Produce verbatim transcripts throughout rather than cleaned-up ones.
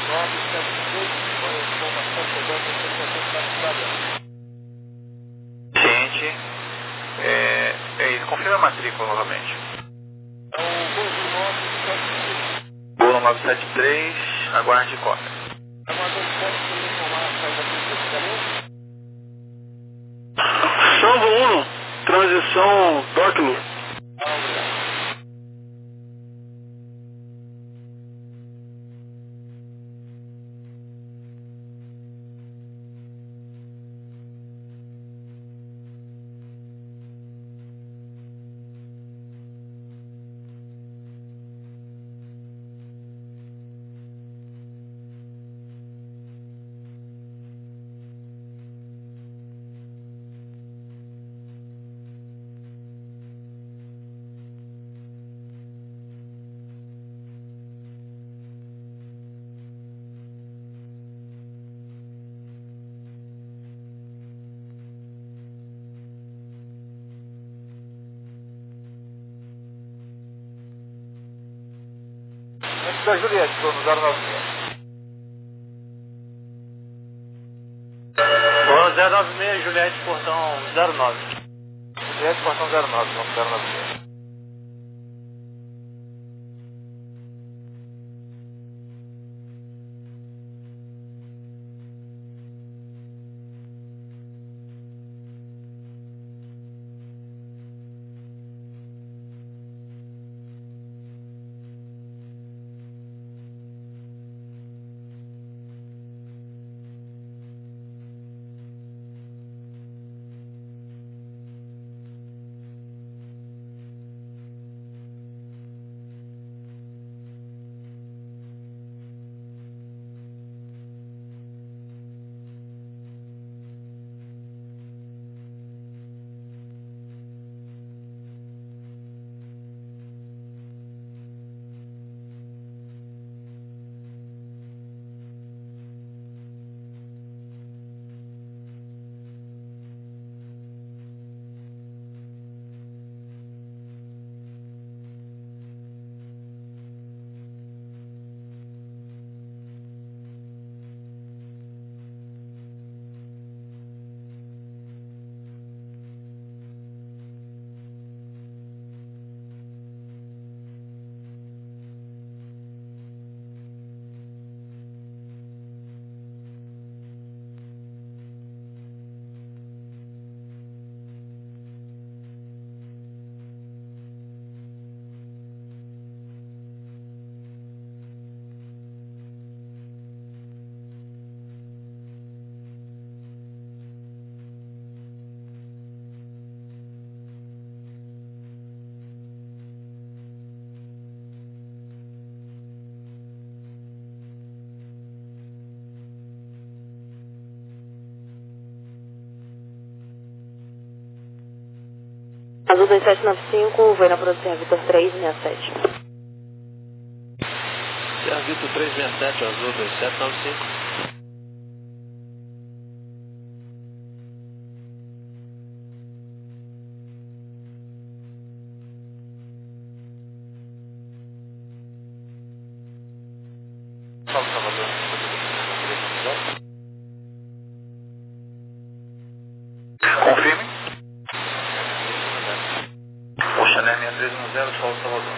Ciente. É, é isso, confirma a matrícula novamente. Gol nove sete três, aguarde cópia. Salvo Uno, transição Doclo. Da Juliette, dono zero nove seis. Dono zero nove seis, Juliette, portão zero nove. Juliette, portão zero nove, dono zero nove seis. Azul dois sete nove cinco, vai na produção Vitor três seis sete. Vitor três seis sete, Azul dois sete nove cinco. Confirme. O Chanel seis três um zero, Sol Salvador.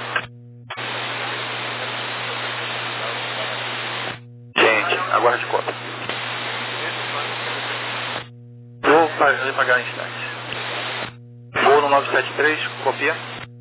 Gente, aguarde cópia. Vou fazer pagar em instantes. Voo no nove sete três, copia.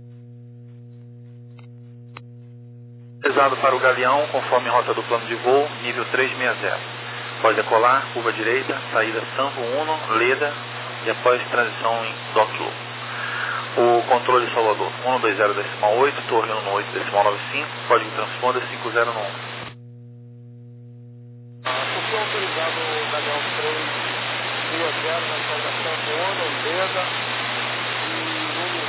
Pesado para o Galeão, conforme rota do plano de voo, nível trezentos e sessenta. Pode decolar, curva direita, saída Sanvo Uno, Leda e após transição em Doclo. O controle de Salvador, um dois zero decimal oito, torre um oito decimal nove cinco, código transponder cinco zero um. Cupom autorizado o Galeão três seis zero na saudação Uno, Leda e Nuno,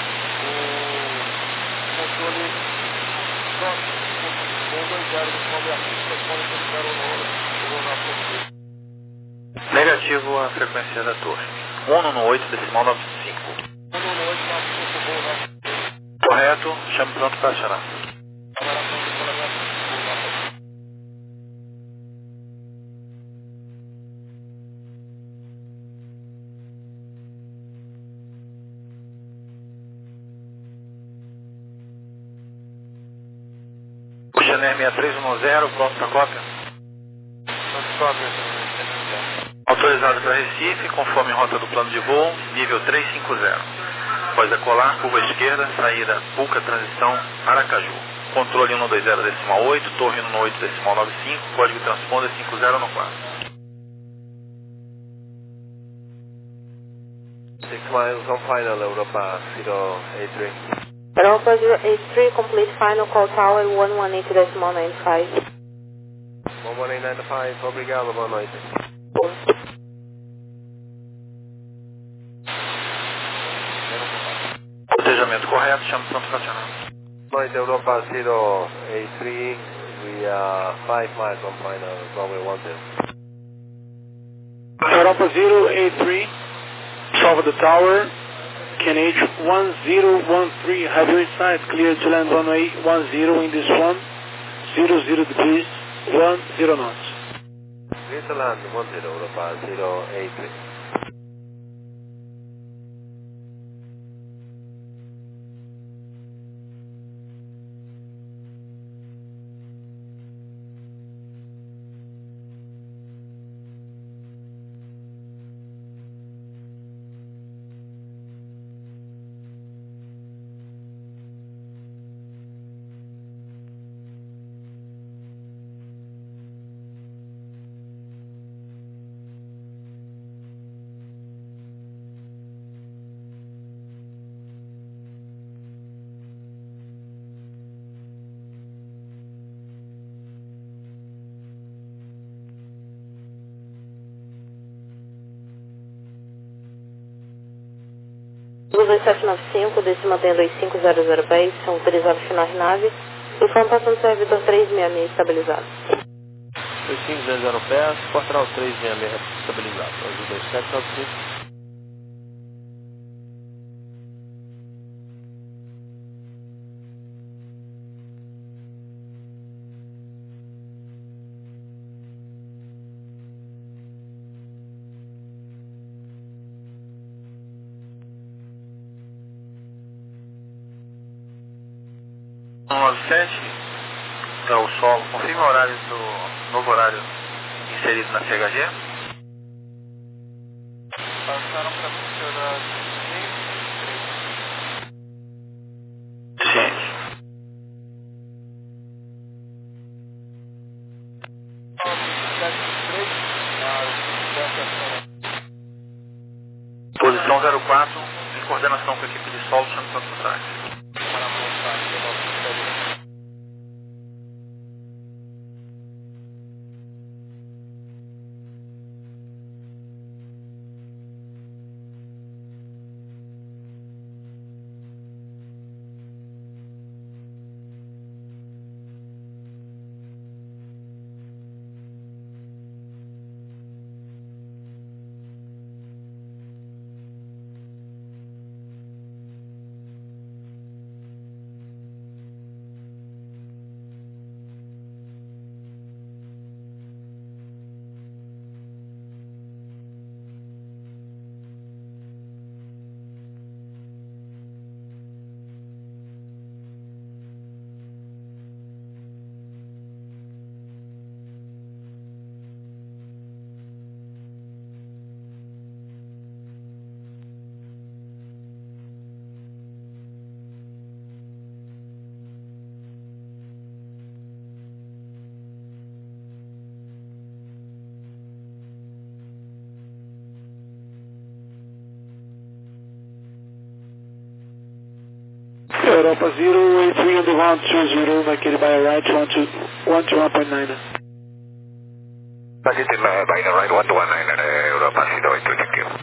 o controle próximo, um dois zero decimal seis, responde que zero nove. Negativo a frequência da torre. um oito decimal nove cinco. Correto, chame pronto para acionar. Ryanair seis três um zero, pronto para cópia. Autorizado para Recife, conforme rota do plano de voo, nível trezentos e cinquenta. Após decolar, curva esquerda, saída Puca, transição Aracaju. Controle cento e vinte decimal oito, torre cento e oito decimal noventa e cinco, código transponder cinco zero no quatro. six miles on final, Europa zero eight three. Europa zero eight three, complete final call tower one one eight decimal nine five. one one eight nine five, obrigado, boa noite. Protejamento correto, chama o Santos Nacional. Noite, Europa zero eight three, we are five miles on final, runway one zero. Europa zero eight three, Salva the tower, K N H one zero one three, have you inside, clear to land runway one zero in this one, zero zero degrees, one zero knots. Clear to land one zero, Europa zero eight three. dois sete nove cinco, desce mantém dois cinco zero zero base, são autorizados final de nave. Informação do servidor três seis seis estabilizado. dois cinco zero zero pés, Portal três seis seis estabilizado. Azul dois sete nove cinco. nove sete para o solo, confirme o horário do novo horário inserido na C H G. Passaram para funcionar Ciente. Posição zero quatro, em coordenação com a equipe de solo, chama Santos Táxi. Europa zero eight three on the ground two zero, vacated by a right one to one to one point nine. Vacated by a right one to one nine, Europa zero eight three, thank you.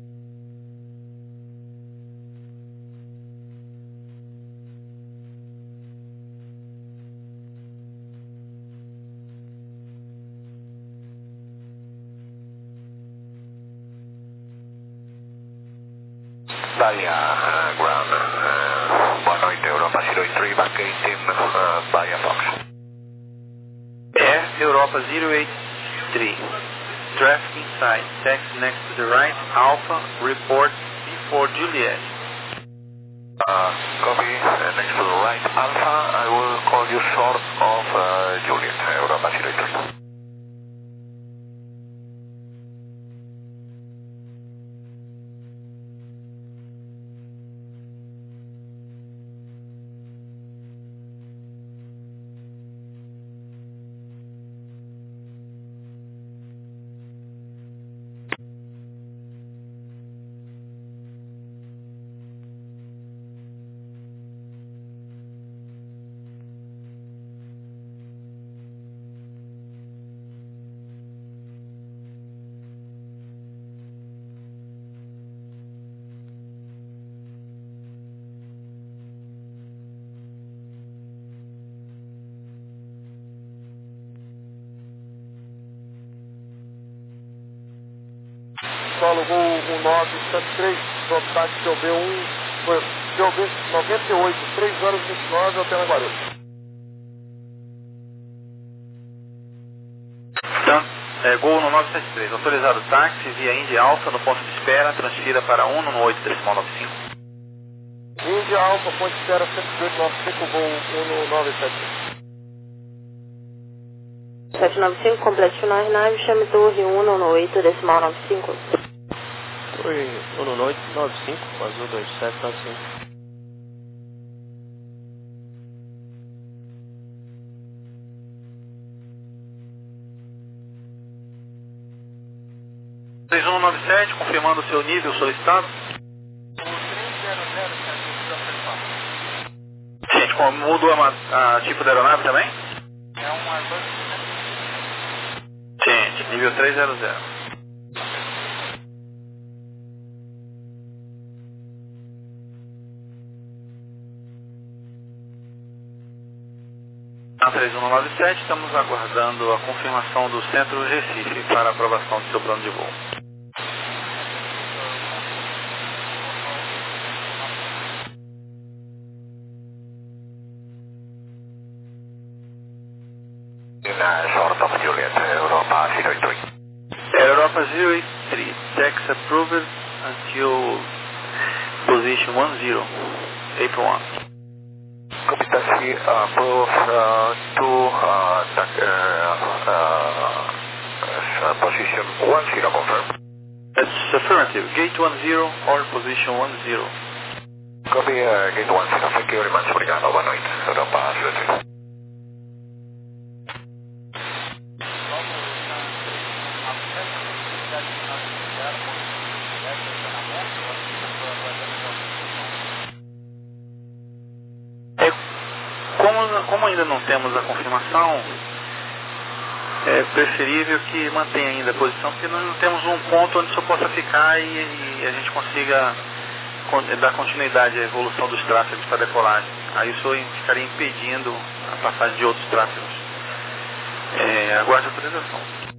Via uh, ground, uh, boa noite, Europa zero eight three, vacating uh, via Fox. Air Europa zero eight three, traffic inside, taxi next to the right, Alpha, report before Juliet. Uh, copy, uh, next to the right, Alpha, I will call you just short of uh, Juliet, Europa zero three. Solo Gol um nove sete três, contato C O B um, foi C O B noventa e oito, três horas e vinte e nove, Hotel Guarulhos. Então, é, Gol no nove sete três, autorizado táxi via Indy Alpha no ponto de espera, transfira para um no oito decimal nove cinco. Indy Alpha, ponto de espera cento e oito nove cinco, Gol um no nove sete três. sete nove cinco, complete final aeronave, chame torre um no oito decimal nove cinco. Torre um no oito nove cinco, azul dois sete nove cinco. três um nove sete, confirmando o seu nível solicitado. Gente, como mudou a, a tipo da aeronave também? É um Airbus. Gente, nível trezentos. Na três um nove sete, estamos aguardando a confirmação do Centro Recife para aprovação do seu plano de voo. Short of Juliet, Europa zero three. Europa zero three, tax approved until position one zero, April one. Copy taxi approved uh, to uh, tax, uh, uh, position one zero confirm. That's affirmative, gate one zero or position one zero. Copy uh, gate one zero, thank you very much, obrigado, boa noite, Europa zero three. Como ainda não temos a confirmação, é preferível que mantenha ainda a posição, porque nós não temos um ponto onde só possa ficar e, e a gente consiga dar continuidade à evolução dos tráfegos para decolagem. Aí isso ficaria impedindo a passagem de outros tráfegos. É, aguarde a autorização.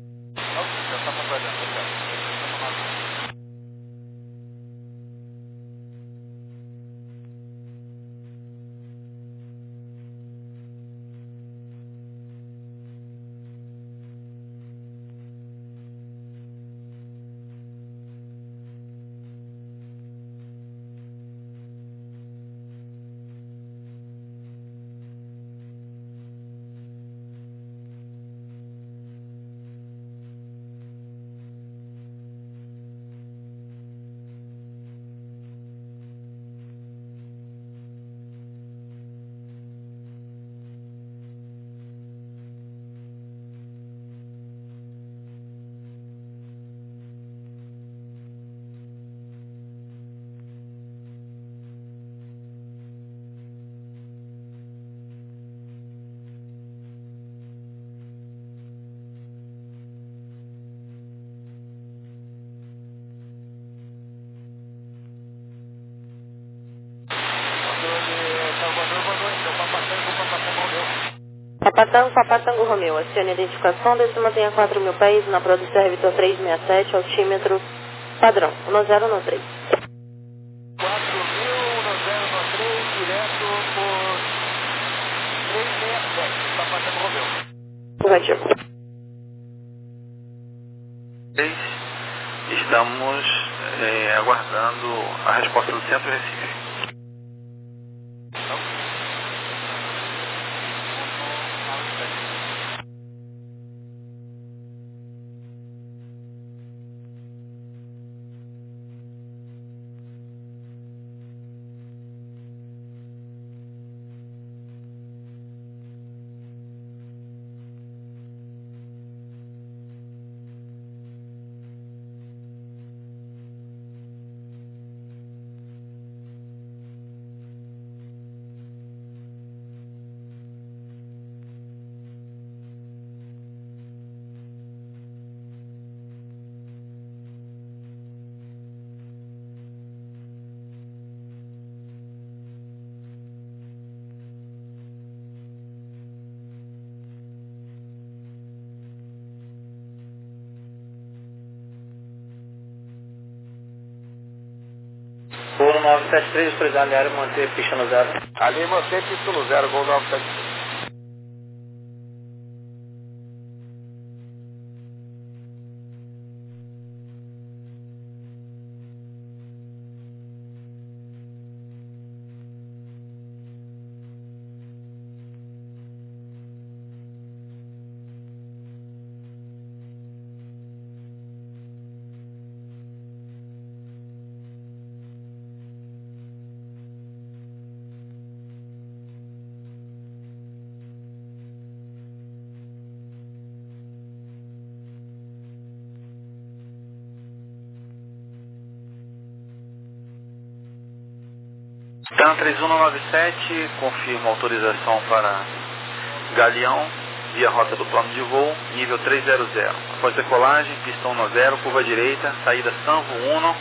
Papatango, Papatango Romeu, acione a identificação, desce mantenha quatro mil pés na produção Vitor trezentos e sessenta e sete, altímetro padrão, um zero um três. quatro mil, um zero um três, direto por trezentos e sessenta e sete, Papatango Romeu. Negativo. Estamos é, aguardando a resposta do Centro Recife. nove sete três, autorizado aéreo, manter pista no zero. Ali mantém pista no zero, Gol nove sete três. TAM três um nove sete, confirma autorização para Galeão, via rota do plano de voo, nível trezentos. Após decolagem, pistão no zero, curva direita, saída Sanvo um,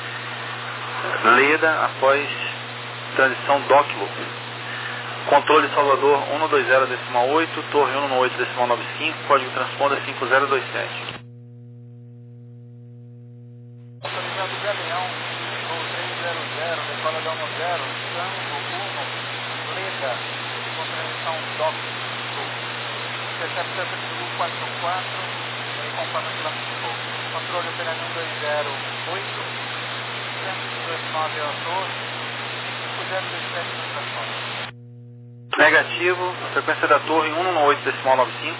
Leda, após transição Dock Loop. Controle Salvador um dois zero decimal oito, Torre um oito decimal nove cinco, código transponder cinco zero dois sete. Autorizado Galeão, voo trezentos, decola da um zero, Sanvo um, Leda, com transição Dock Loop. Interceptor um quatro quatro, conforme o quilômetro de voo. Controle operando um dois zero oito, cento e dois nove a torre, cinco zero dois sete no transponder. Negativo, a frequência da torre um oito decimal nove cinco.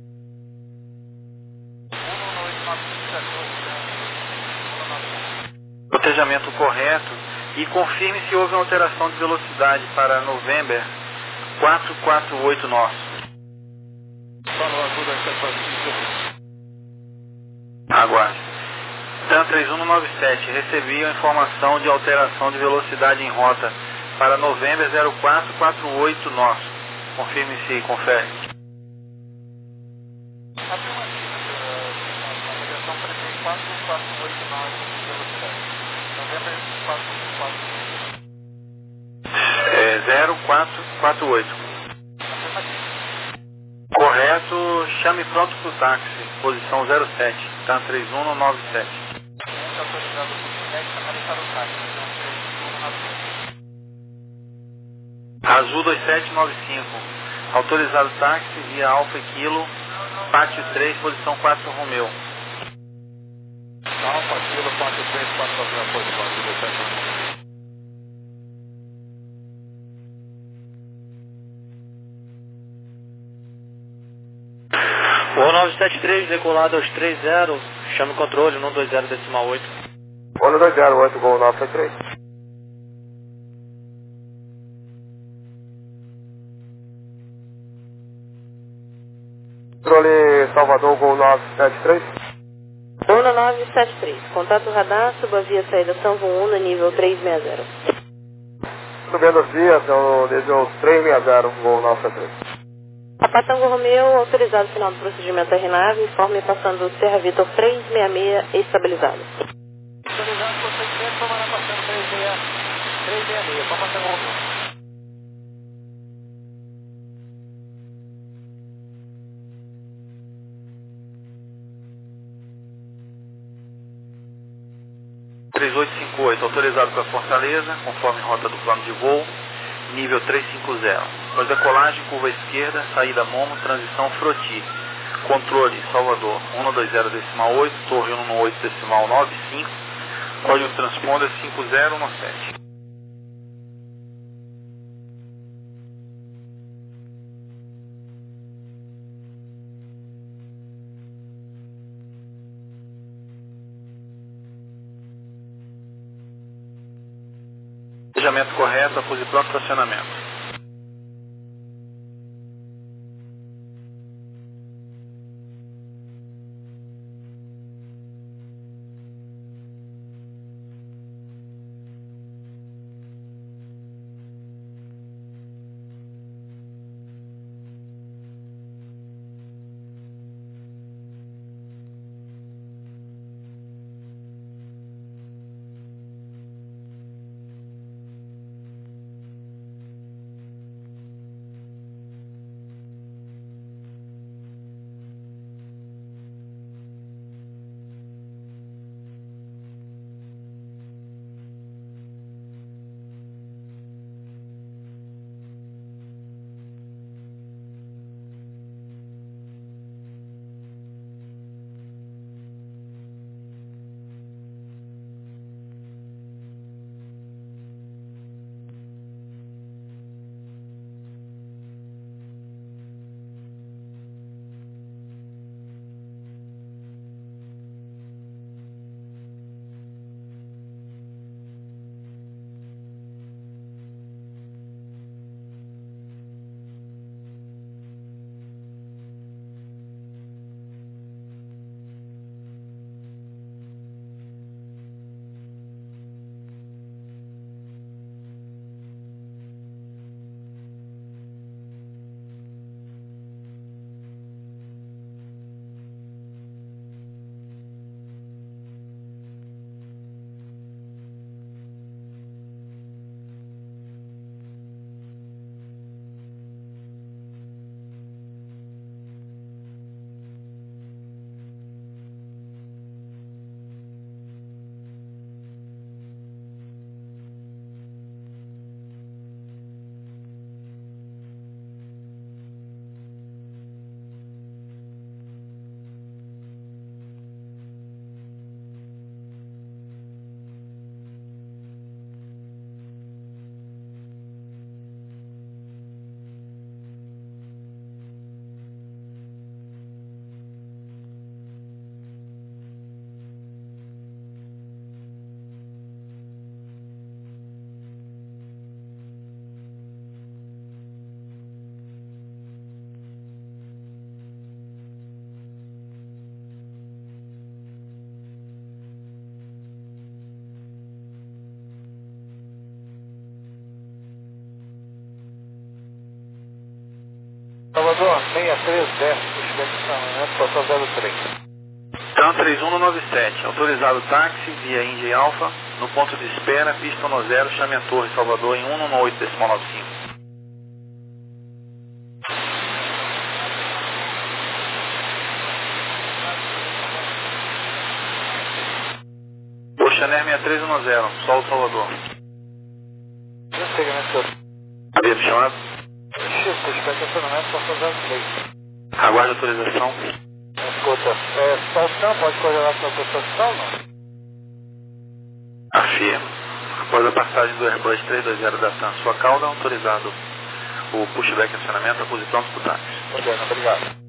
um oito nove cinco da torre, um nove cinco. Protejamento correto e confirme se houve uma alteração de velocidade para November quatro quatro oito nosso. Falou, azul da São Francisco. Aguarde. TAM três um nove sete, recebi a informação de alteração de velocidade em rota para November zero quatro quatro oito nosso. Confirme se confere. Afirmativo, a navegação prevê quatro quatro oito nove de velocidade. Novembro quatro quatro. É zero quatro quatro oito. Afirmativo. Correto, chame pronto para o táxi, posição zero sete, TAM três um nove sete. Cliente autorizado por Quebec para para o táxi, então três um nove sete. Azul dois sete nove cinco, autorizado táxi via Alfa Kilo, Pátio três, posição quatro Romeu. Alfa, Kilo, quatro três quatro Romeu, posição azul dois sete nove cinco. O nove sete três, decolado aos três zero, chame o controle um dois zero decimal oito. um dois zero oito, Gol nove sete três. Controle Salvador, Gol nove sete três. um nove sete três, contato radar, suba via saída Sanvo um, nível trezentos e sessenta. Subindo as vias, é o nível trezentos e sessenta, Gol nove sete três. Patango Romeu, autorizado final do procedimento R nave, informe passando Serra Vitor trezentos e sessenta e seis, estabilizado. Autorizado por seiscentos, tomará passando três seis seis, só passando o Romeu. três oito cinco oito, autorizado para Fortaleza, conforme rota do plano de voo, nível trezentos e cinquenta. Após decolagem, curva esquerda, saída Momo, transição Froti. Controle Salvador um dois zero decimal oito, Torre um oito decimal nove cinco, código transponder cinco zero um sete. Planejamento correto, após pronto estacionamento. Salvador, seis três dez, puxback estacionamento, passou zero três. TAM três um nove sete, autorizado táxi via India Alpha, no ponto de espera, pista um zero, chame a Torre Salvador em um oito decimal nove cinco. Oceaner seis três um zero, Solo Salvador. Havia me chamado? X, puxback estacionamento, passou zero três. Aguarde a autorização. Escuta, é, estação, pode coordenar sua construção ou não? Afirma. Após a passagem do Airbus trezentos e vinte da TAM, sua cauda, autorizado o pushback acionamento, acuse pronto para o táxi. Ordena, obrigado.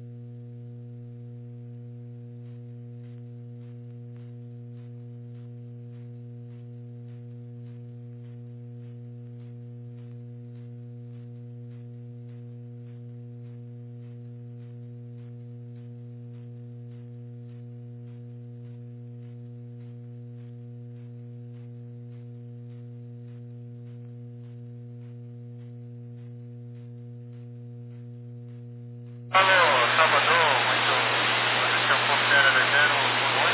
Alô, Salvador, muito. Você é o Conselho Elegeiro, boa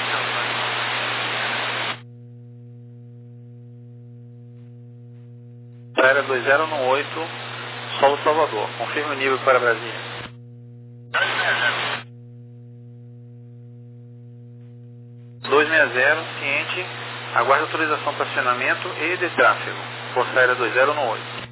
noite. Aérea dois zero um oito, Solo Salvador. Confirme o nível para Brasília. dois seis zero, ciente, aguarde autorização para acionamento e de tráfego. Força Aérea dois zero um oito.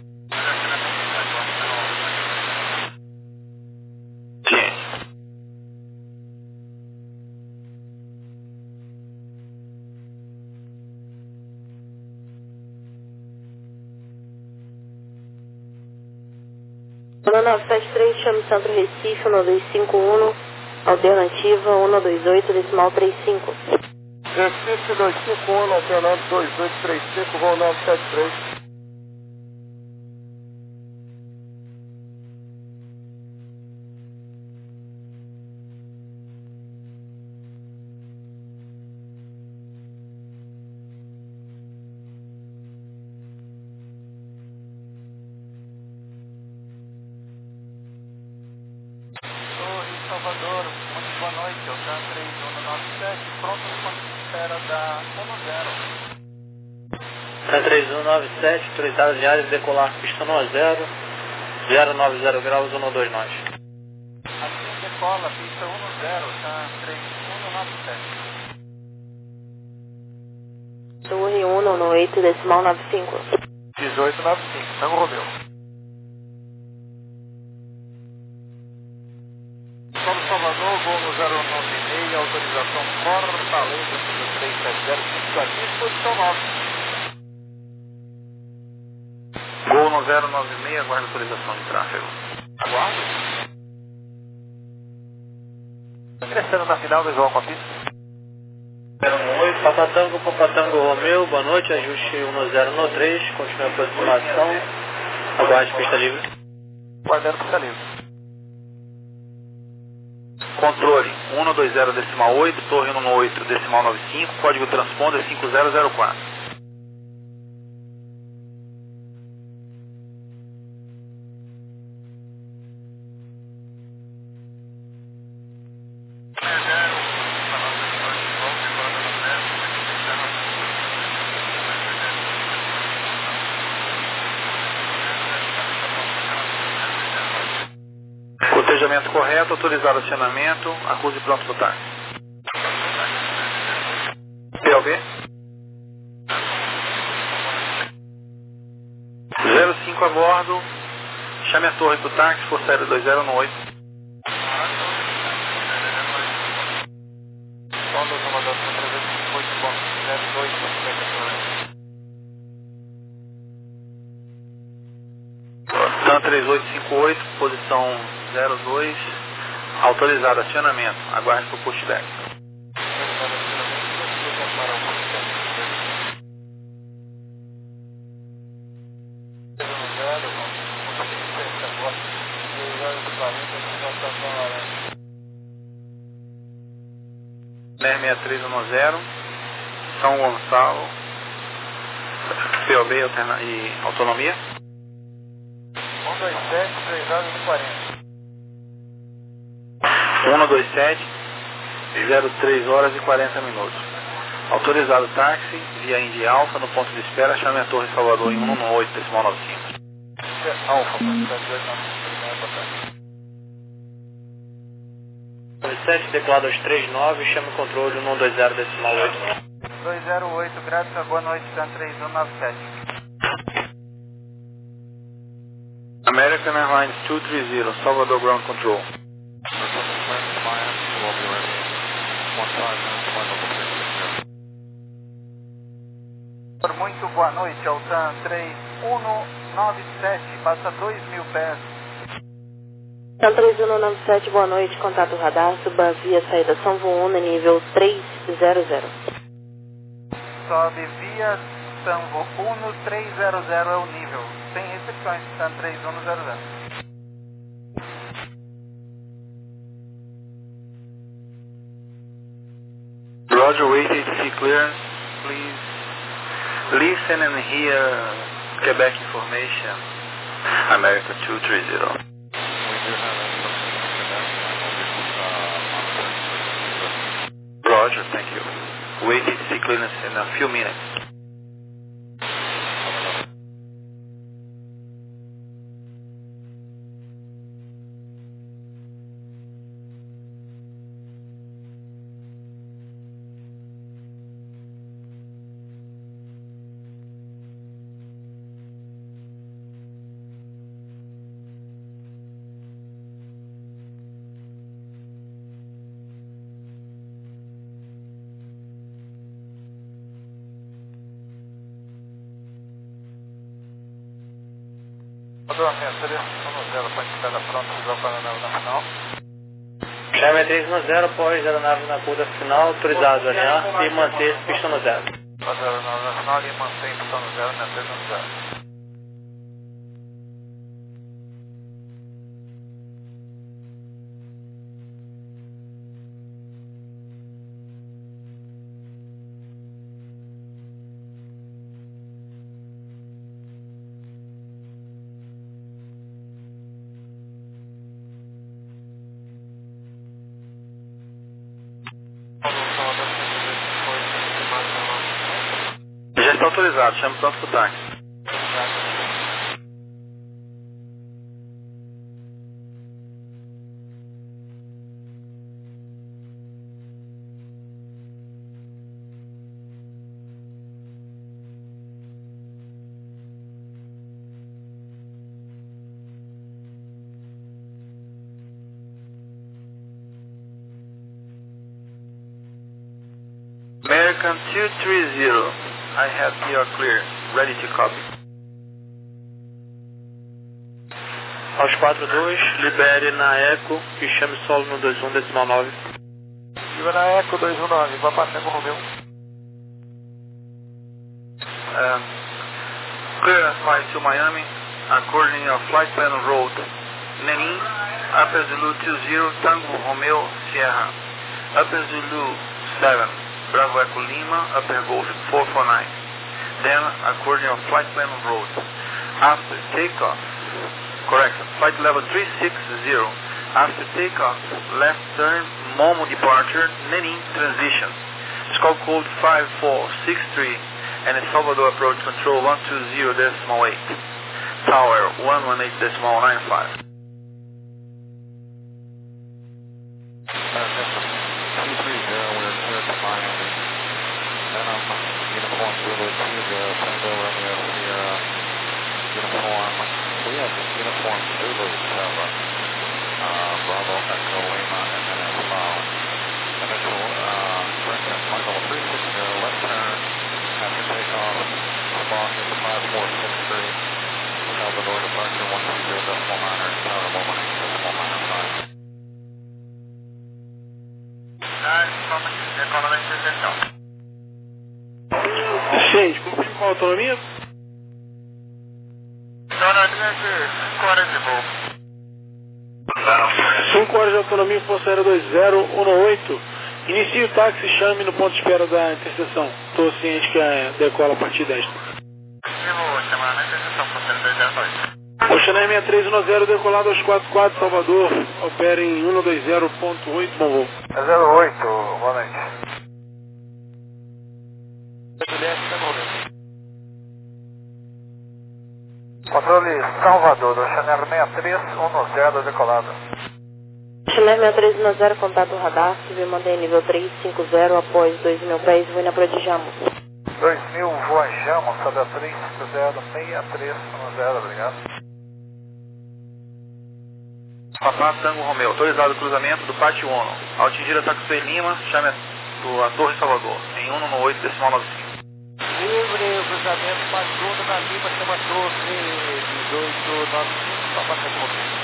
um nove sete três, chame Centro Recife, um dois cinco um, alternativa um dois oito, decimal trinta e cinco. Recife dois cinco um, alternativa dois oito três cinco, voo nove sete três. Salvador, muito boa noite, eu TAM três um nove sete, pronto no ponto de espera da um zero. TAM três um nove sete, autorizado de área de decolar pista um zero, zero nove zero graus, um dois nove. Assim decola, pista um zero, TAM três um nove sete. Torre um oito, decimal nove cinco. dezoito nove cinco, Tango Romeu. Salvador, voo no zero nove seis, autorização Fortaleza, três sete zero, cinco aqui, posição nove. Gol no zero nove seis, aguarde autorização de tráfego. Aguardo. Crescendo na final, visual com a pista. zero um oito, Papatango, Papatango Romeu, boa noite, ajuste um zero um três, continue a aproximação, aguarde pista livre. Guardando pista livre. Controle um dois zero decimal oito, torre um oito decimal nove cinco, código transponder cinco zero zero quatro. Cotejamento correto, autorizado acionamento, acuse pronto para o táxi. P O B? zero cinco a bordo, chame a torre para o táxi, Força Aérea dois zero um oito. TAM três oito cinco oito, posição zero dois, autorizado acionamento, aguarde para o pushback. seis três um zero, São Gonçalo, P O B alterna e autonomia. um dois sete, três horas e quarenta. um dois sete, zero três horas e quarenta minutos. Autorizado táxi via Indy Alpha no ponto de espera, chame a Torre Salvador em um um oito decimal nove cinco. Alfa, dois sete, decolado aos trinta e nove, chame o controle um dois zero decimal oito. dois zero oito, Gráfica, boa noite, Tan três um nove sete. American Airlines dois trinta, Salvador Ground Control. Muito boa noite, Altan três um nove sete, passa dois mil pés. Tan três um nove sete, boa noite, contato radar, suba via saída São Vuuna, nível trezentos. Sobe via São Vuuna trezentos é o nível, sem restrições, Tan três um zero zero. Roger, wait A T C clearance, please. Listen and hear Quebec information. America dois trinta. Roger, thank you. Wait A T C clearance in a few minutes. Chame três um zero após aeronave na curva final, autorizado a alinhar e manter pista no zero. Aeronave nacional e mantém pista no zero, na três um zero. Já está autorizado, chame pronto para o táxi. American dois trinta, I have your clear, ready to copy. Aos quatro dois, libere na Eco e chame solo no dois um decimal nove. Libera na Eco dois um nove, vai para Tango Romeu. Um, clearance flight to Miami, according to flight plan road. Nenin, Upper Zulu two zero, Tango Romeo, Sierra. Upper Zulu seven. Bravo Echo Lima, Upper Golf four four nine. Then, according to flight plan road. After takeoff, correction, flight level three six zero. After takeoff, left turn, Momo departure, Nenin transition. Skull code five four six three and Salvador approach control one two zero decimal eight. Tower one one eight decimal nine five. Gente, cumprimos com a autonomia? Autonomia de cinco horas de voo. cinco horas de autonomia, posto aéreo dois zero um oito. Inicie o táxi e chame no ponto de espera da interseção. Estou ciente que é, decola a partir desta. Eu vou chamar na interseção, posto aéreo dois zero dois. Vou Chanel sessenta e três dez, decolado aos quarenta e quatro, Salvador, opera em cento e vinte ponto oito, bom voo. zero oito, boa noite. Controle Salvador, do Chanel sessenta e três dez, decolado. Chanel sessenta e três dez, contato radar, subiu e mantém nível trezentos e cinquenta após dois mil pés, voo na Prodijamos. dois mil, voajamos, sobre a trezentos e cinquenta, sessenta e três dez, obrigado. Papá Tango Romeu, autorizado o cruzamento do Pátio Ono. Ao atingir a Taxuei Lima, chame a, a Torre Salvador, em cento e dezoito decimal noventa e cinco. Livre, o cruzamento Pátio Ono na Lima, chama a Torre dezoito noventa e cinco, Papá Tango Romeu.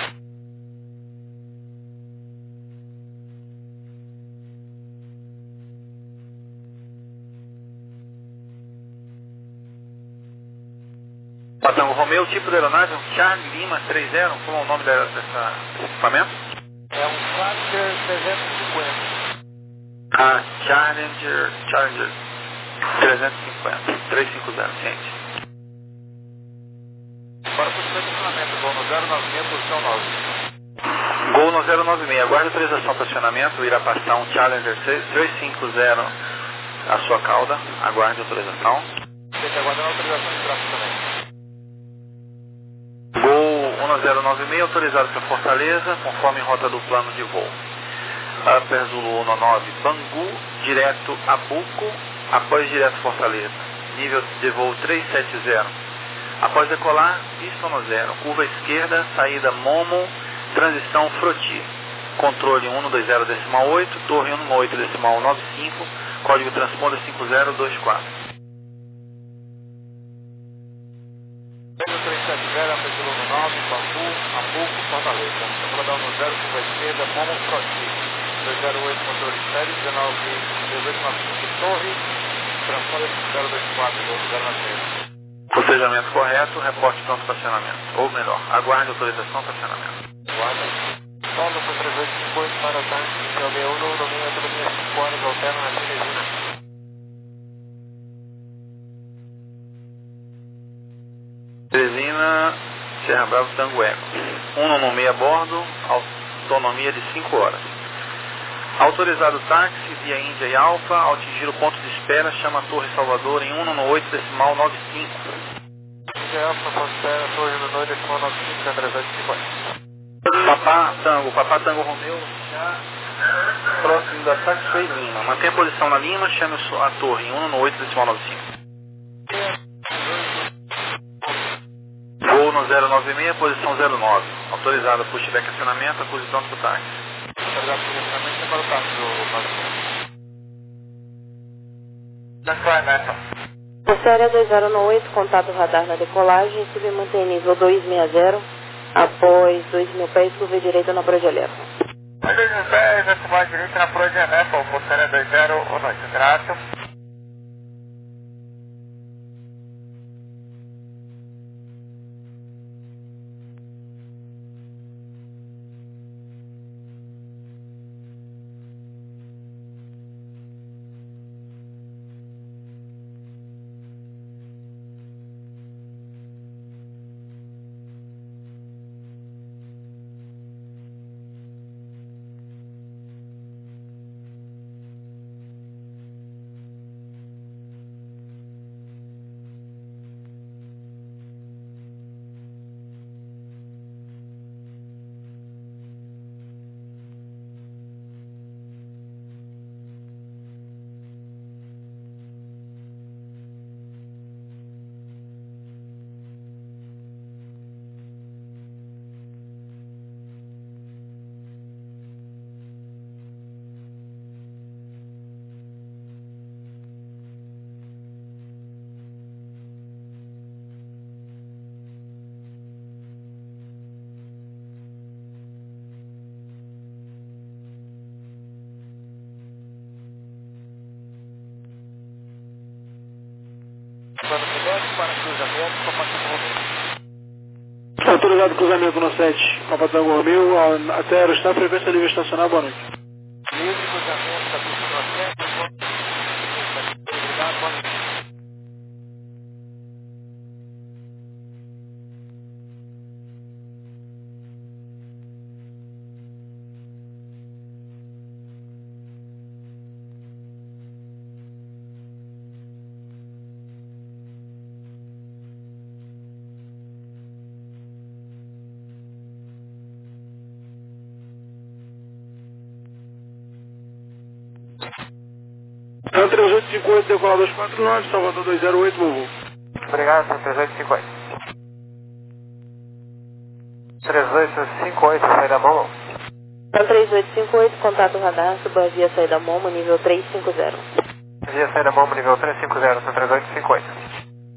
Patango Romeu, tipo da aeronave, um Charlie Lima trinta, qual é o nome dessa, dessa, desse equipamento? É um Challenger trezentos e cinquenta. Ah, Challenger, Challenger trezentos e cinquenta, trezentos e cinquenta, ciente. Para o posicionamento, voo no zero nove seis, posição nove. Gol no zero nove seis, aguarde autorização para acionamento, irá passar um Challenger trezentos e cinquenta à sua cauda, aguarde autorização. Tem que aguardar a autorização de tráfego também. Gol zero nove seis, autorizado para Fortaleza, conforme rota do plano de voo. Upper Zulu nove, Bangu, direto a Buco, após direto Fortaleza. Nível de voo trezentos e setenta. Após decolar, pista no zero, curva esquerda, saída Momo, transição Froti. Controle cento e vinte decimal oito, torre cento e dezoito decimal noventa e cinco, código transponder cinco zero dois quatro. trezentos e setenta, Upper Zulu nove, Bangu, Abuco, Fortaleza. Acomodar no zero, curva esquerda, Momo, Froti. dois zero oito, controle sério, dezenove, dezoito noventa e cinco, torre, transponder cinco zero dois quatro, zero nove seis. Procedimento correto, reporte pronto para acionamento. Ou melhor, aguarde autorização para acionamento. Guarda. Solo foi trezentos e cinquenta para o tanque, G B um, domínio autonomia cinco horas, alterna na Teresina. Teresina, Serra Bravo, Tango Eco. cento e seis a bordo, autonomia de cinco horas. Autorizado táxi via Índia e Alfa, ao atingir o ponto de espera, chama a Torre Salvador em cento e dezoito decimal noventa e cinco. Índia e Alfa, ponto de espera, Torre dezoito decimal noventa e cinco, trezentos e cinquenta. Papá Tango, Papá Tango Romeu, já próximo da Taxuei Lima. Mantenha a posição na Lima, chame a torre em cento e dezoito decimal noventa e cinco. Voo no zero nove seis, posição zero nove. Autorizado pushback acionamento, acuse pronto para o táxi. Autorizado posicionamento para o táxi do da Clarneta. Série dois zero nove oito, contato radar na decolagem, subi e mantém nível duzentos e sessenta, após dois mil pés, curva direita na Progeleta. dois mil pés, ativar direita na Progeleta, o Série dois zero oito, graças. Para cruzamento, Papa Tango Romeu. Autorizado cruzamento no sete, Papa Tango Romeu, até aerostar, frequência livre estacionar, boa noite. Livre cruzamento da pista no sete, obrigado, boa noite. São três oito cinco oito, decolar dois quatro nove, Salvador dois zero oito, Volvo. Obrigado, São três oito cinco oito. três oito cinco oito, saída Momo. São três oito cinco oito, contato radar, suba a via saída Momo, nível três cinco zero. Via saída Momo, nível três cinco zero, São três oito cinco oito.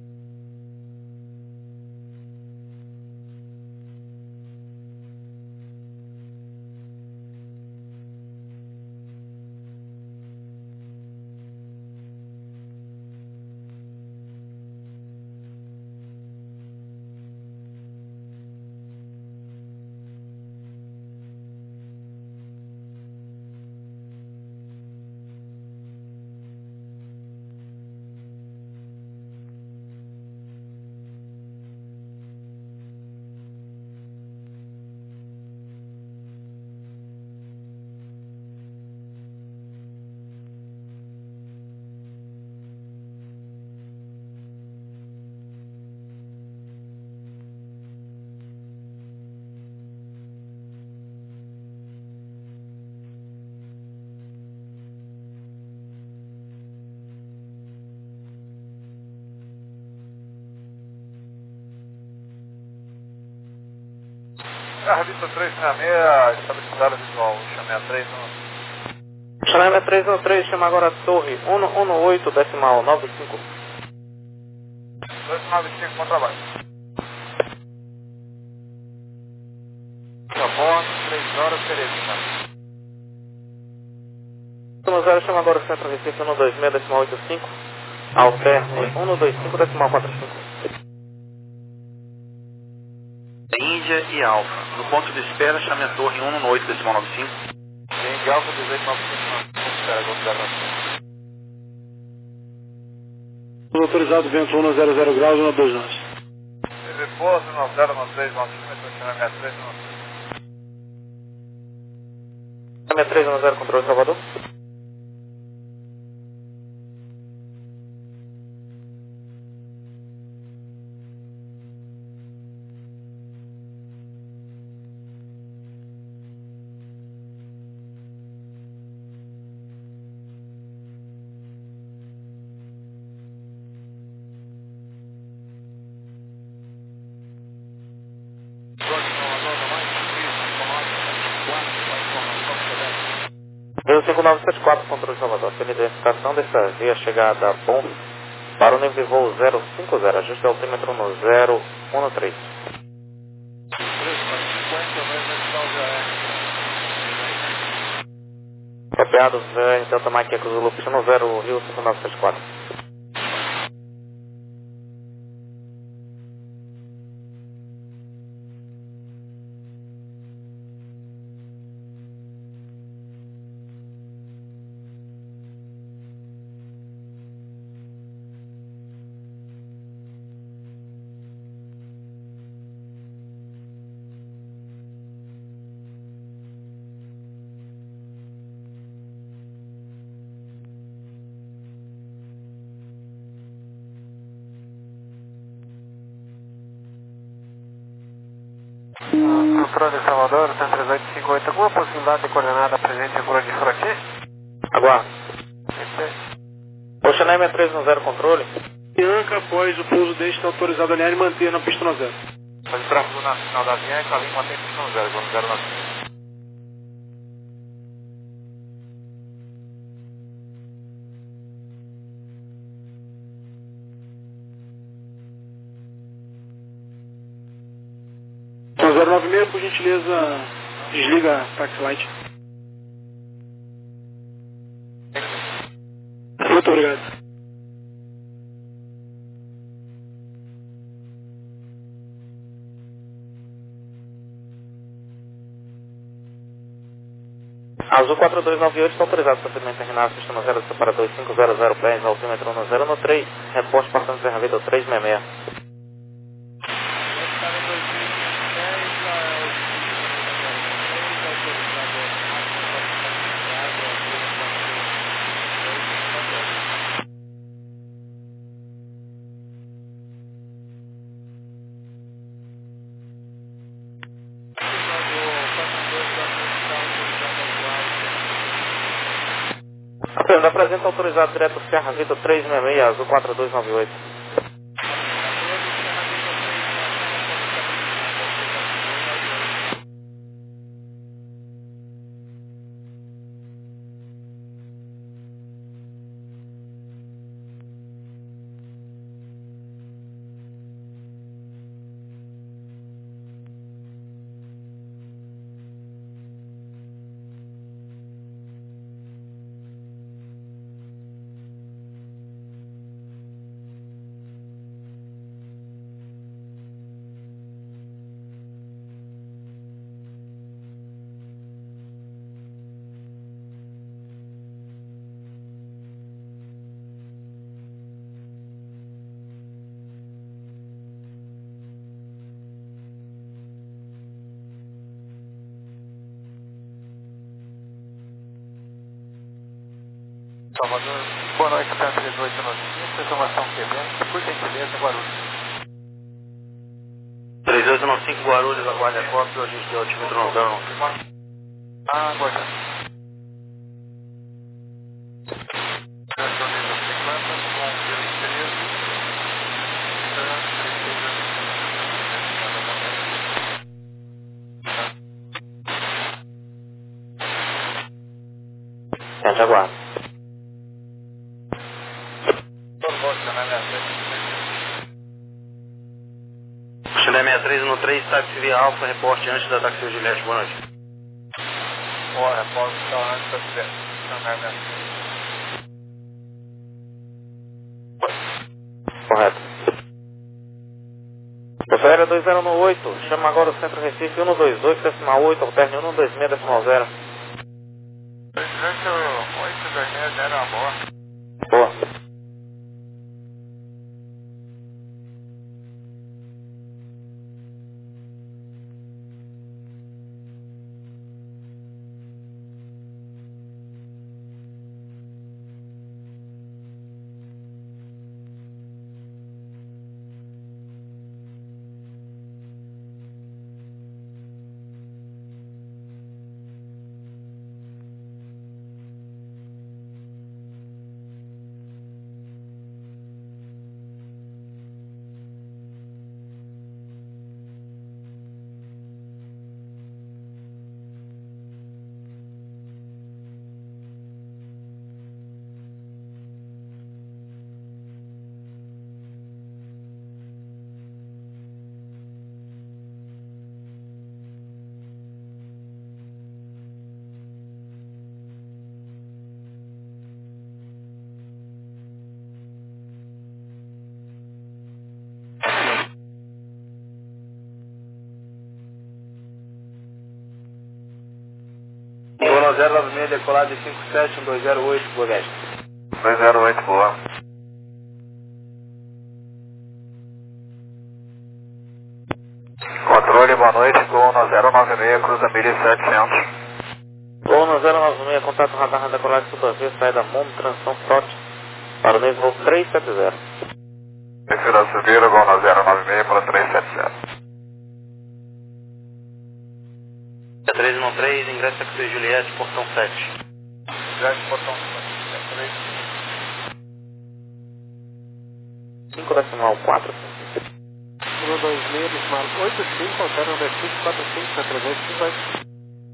A Vista três seis seis, estabilizada visual, chamei três um. Chamei três um três, chama agora a torre um um oito, decimal nove cinco. dois nove cinco, bom trabalho. Tá bom, três horas, Teresina. um zero, chama agora o centro Recife um dois seis, decimal oito cinco. Alterne um dois cinco, decimal quatro cinco. Índia e Alfa. No ponto de espera, chame a torre um oito, decimal nove cinco. Índia, Alfa, dezoito nove cinco, espera, vou dar na Tudo autorizado, vento um zero zero graus, um dois nove. Repouso, um zero um três, um cinco, chamei três um. Chame três um zero, controle Salvador. cinco nove sete quatro, controle Salvador. Pela identificação dessa via chegada bom para o nível voo zero cinco zero, ajuste o altímetro no zero um três. Copiado, Delta Mike Eco Zulu, pista zero Rio cinco nove sete quatro. Controle Salvador, São três oito cinco oito, alguma possibilidade de coordenada presente em cura de Froti? Aguardo. Oceanem três um zero, controle. Bianca, após o pouso deste, está autorizado a alinhar e manter na pista zero. Faz o tráfego nacional da Bianca, ali mantém pista zero, vamos zero nove. zero nove seis, por gentileza, desliga a taxi light. Muito obrigado. Azul quatro dois nove oito está autorizado para segmento terminal, sistema zero para dois cinco zero zero, pés, altímetro no zero no três, reposto passando Serra Vida três seis seis. Leandro, apresenta autorizado direto Serra Vitor três seis seis, azul quatro dois nove oito. Salvador, boa noite, K três oito nove cinco, informação Q V, por gentileza, Guarulhos. três oito nove cinco Guarulhos, aguarde a cópia, a gente deu altímetro no dano. Ah, aguardando. É, já aguardo. Chile sessenta e três no três, táxi via Alfa, reporte antes da táxi Juliette, boa noite. Ó, reporte está antes da Juliette. Correto. Opera dois zero nove oito, chama agora o Centro Recife cento e vinte e dois, decimal oito, alterne cento e vinte e seis, decimal zero. oito dois seis zero a bordo. Boa. zero nove seis, decolado de cinco sete um dois zero oito, Boa Viagem. dois zero oito, boa. Controle, boa noite, Gol na zero nove seis, cruza mil e setecentos. Gol na zero nove seis, contato radar da colagem Supervia, saída Mundo, transição Sorte, para o nível três sete zero. Descida subida, Gol na zero nove seis para três sete zero. três um três, ingresso Taxi Juliette, portão sete. Ingresso portão sete. cinco decimal quatro. um dois seis, decimal oito cinco, altera um dois cinco quatro cinco, trezentos e cinquenta.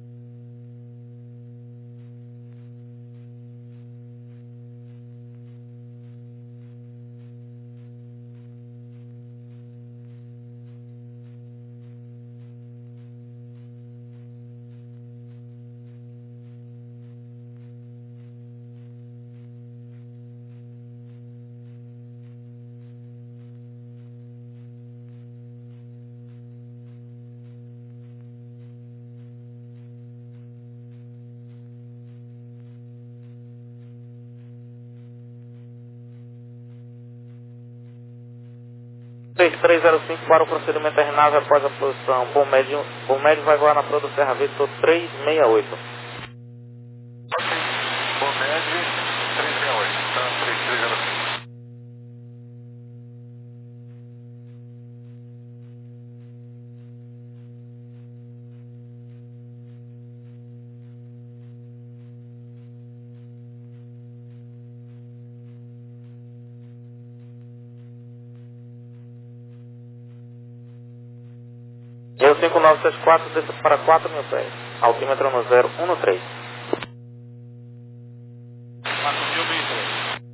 três três zero cinco para o procedimento terminado após a posição. Bom médio, bom médio vai voar na Pro do Serra Vitor três seis oito. Ok, bom médio três seis oito, tá? três três zero cinco. zero cinco nove sete quatro, desça para quatro mil pés. Altímetro no zero um três. quatro mil metros.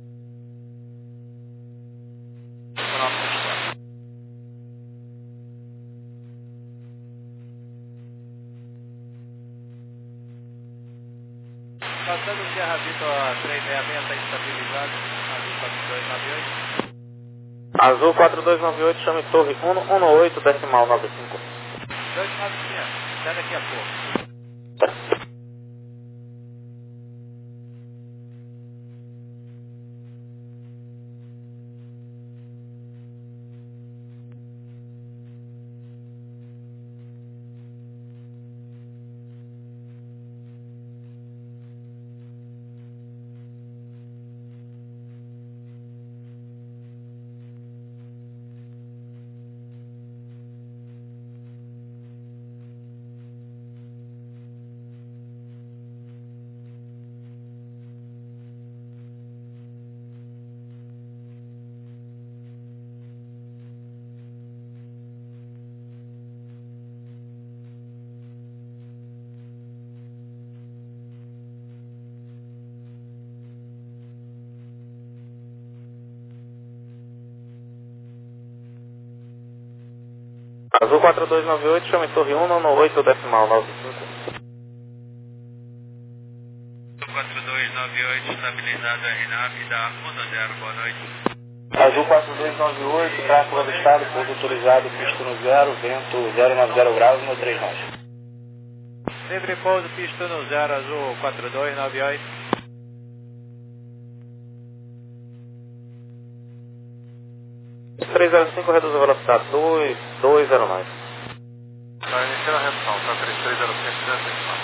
Passando Sierra Vitor três seis seis, está estabilizado. Azul quatro dois nove oito. Azul quatro dois nove oito, chame torre um um oito, decimal nove cinco. dois nove cinco, até daqui a pouco. Azul quatro dois nove oito, chame torre um um oito, decimal nove cinco. quatro dois nove oito, estabilizado R nove, dá um zero, boa noite. Azul quatro dois nove oito, tráfego avistado, pouso autorizado, pista no zero, vento zero nove zero graus, no três nós. Livre pouso, pista no zero, Azul quatro dois nove oito. três zero cinco, reduz a velocidade, dois dois zero nove. Está iniciando a redução, está três três zero cinco, dezesseis.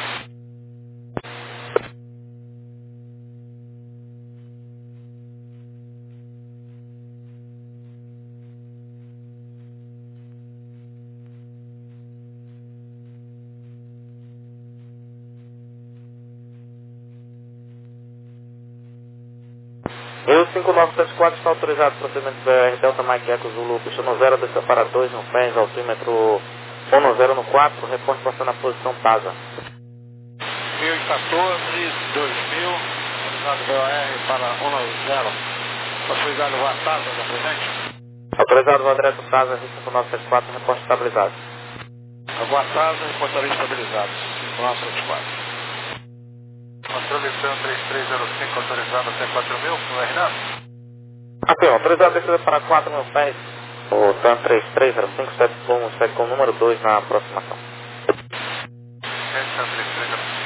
Eu cinco nove sete quatro está autorizado, procedimento B R Delta Mike Eco Zulu, pista no zero, desça para dois no pés, altímetro um zero no quatro, reporte passando na posição Taza. mil e quatorze, dois mil, autorizado B O R para um zero. Autorizado o Taza da presente? Autorizado o André do Taza, cinco nove sete quatro, reporte estabilizado. Agua Taza e portaria estabilizado. cinco nove sete quatro. Controle T A M três três zero cinco, autorizado até quatro mil, no R nove. Aqui, autorizado a descida para quatro mil pés. O T A M três três zero cinco, sete com, sete com número dois na aproximação. T A M três três zero cinco.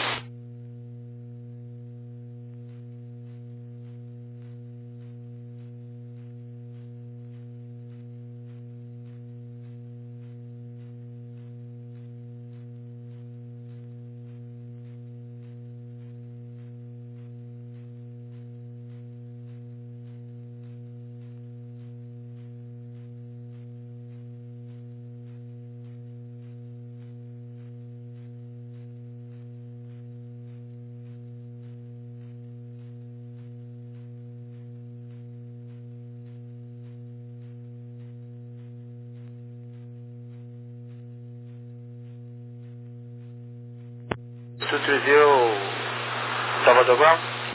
two three zero, Salvador Ground.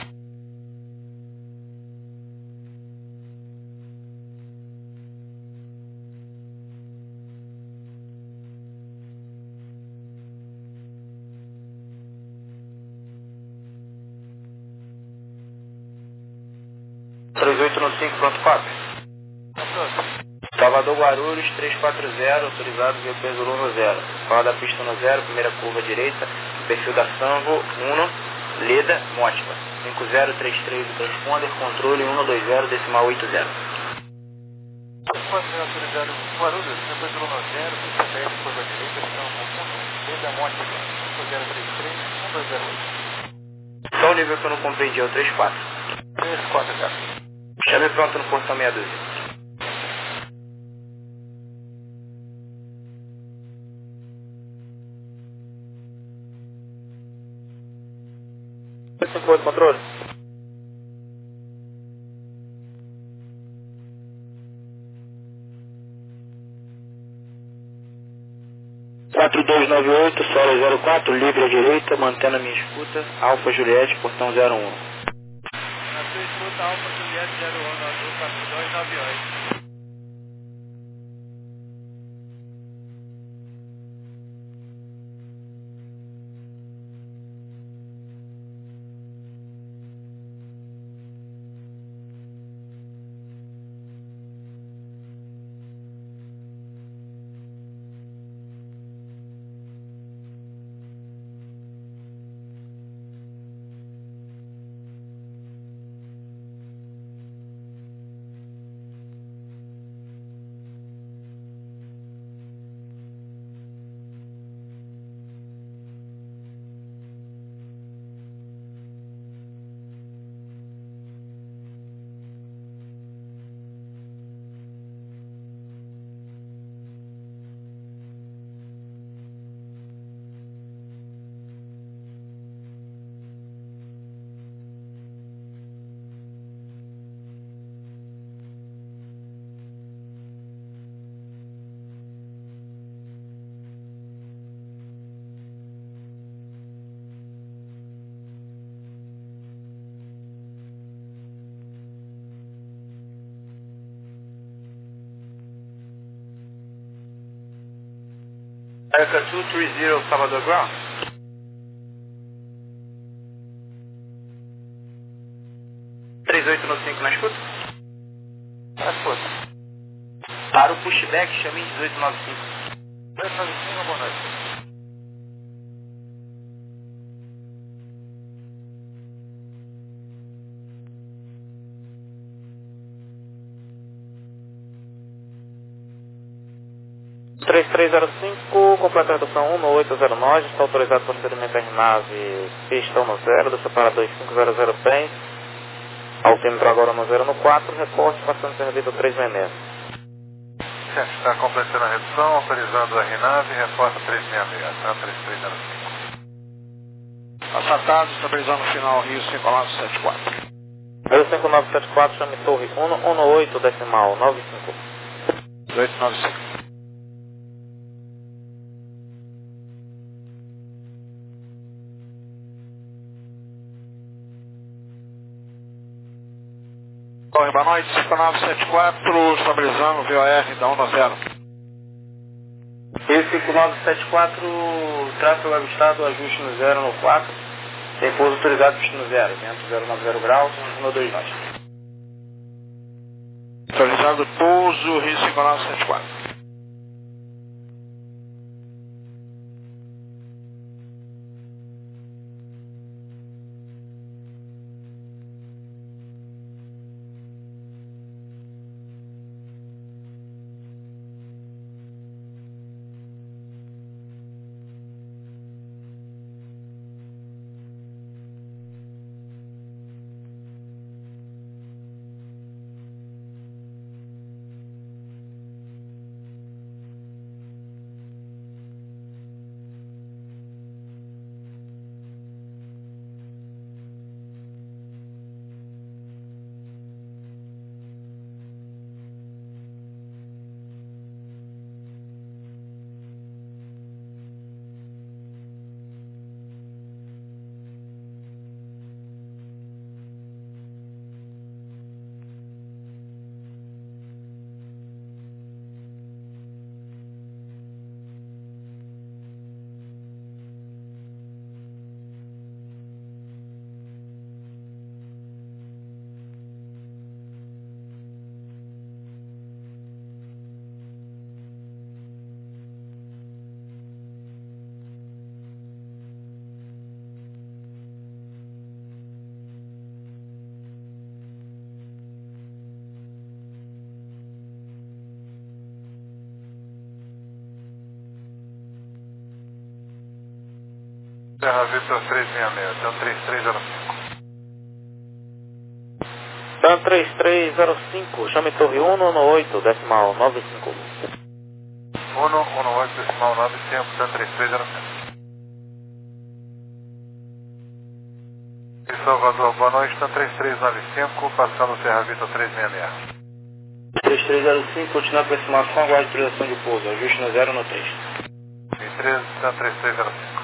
três oito no cinco, pronto quatro. Salvador Guarulhos, três quatro zero, autorizado via peso no zero. Fala da pista no zero, primeira curva direita, perfil da Sanvo, um, Leda, Mótica. cinco zero três três, transponder, controle um dois zero, decimal oito zero. Pode ser autorizado Guarulhos, depois do no zero, pista dez, curva direita, Sanvo um, Leda, Mótica, cinco zero três três, um dois zero oito. Só o nível que eu não compreendi é o três quatro. três quatro zero. Chame pronto no portão meia dúzia. cinco oito, controle. quatro dois nove oito, solo zero quatro, livre à direita, mantendo a minha escuta, Alfa Juliette, portão zero um. Na sua escuta, Alfa Juliette zero um, azul quatro dois nove oito. America dois três zero, Salvador Ground. três oito nove cinco na escuta? Na escuta. Para o pushback, chame em dezoito nove cinco. dezoito nove cinco, boa noite. três três zero cinco, completa a redução um oito zero nove, está autorizado o procedimento R nave, pista um zero, do separador cinco zero zero pés, altímetro agora um zero no quatro, reporte passando serviço três seis seis. Certo, está completando a redução, autorizado a R nave, reporta três seis seis, tá? três três zero cinco. Assentado, estabilizando o final Rio cinco nove sete quatro. Rio cinco nove sete quatro, chame torre um um oito, decimal nove cinco. dezoito nove cinco. Torre, boa noite, cinco nove sete quatro, estabilizando o V O R da um zero. Rio cinco nove sete quatro, tráfego avistado, ajuste no zero no quatro, tem pouso autorizado, pista no zero, vento zero nove zero graus, um dois nove. Estabilizando pouso, Rio cinco nove sete quatro. Serra Vitor três seis seis, então três três zero cinco. Dan três três zero cinco, chame torre um um oito, decimal nove cinco. um um oito, decimal nove cinco, Dan três três zero cinco. E Salvador, boa noite, Dan três três nove cinco, passando Serra Vitor três seis seis. três três zero cinco, continua a aproximação, aguarde autorização de pouso, ajuste no zero no três. três três zero cinco.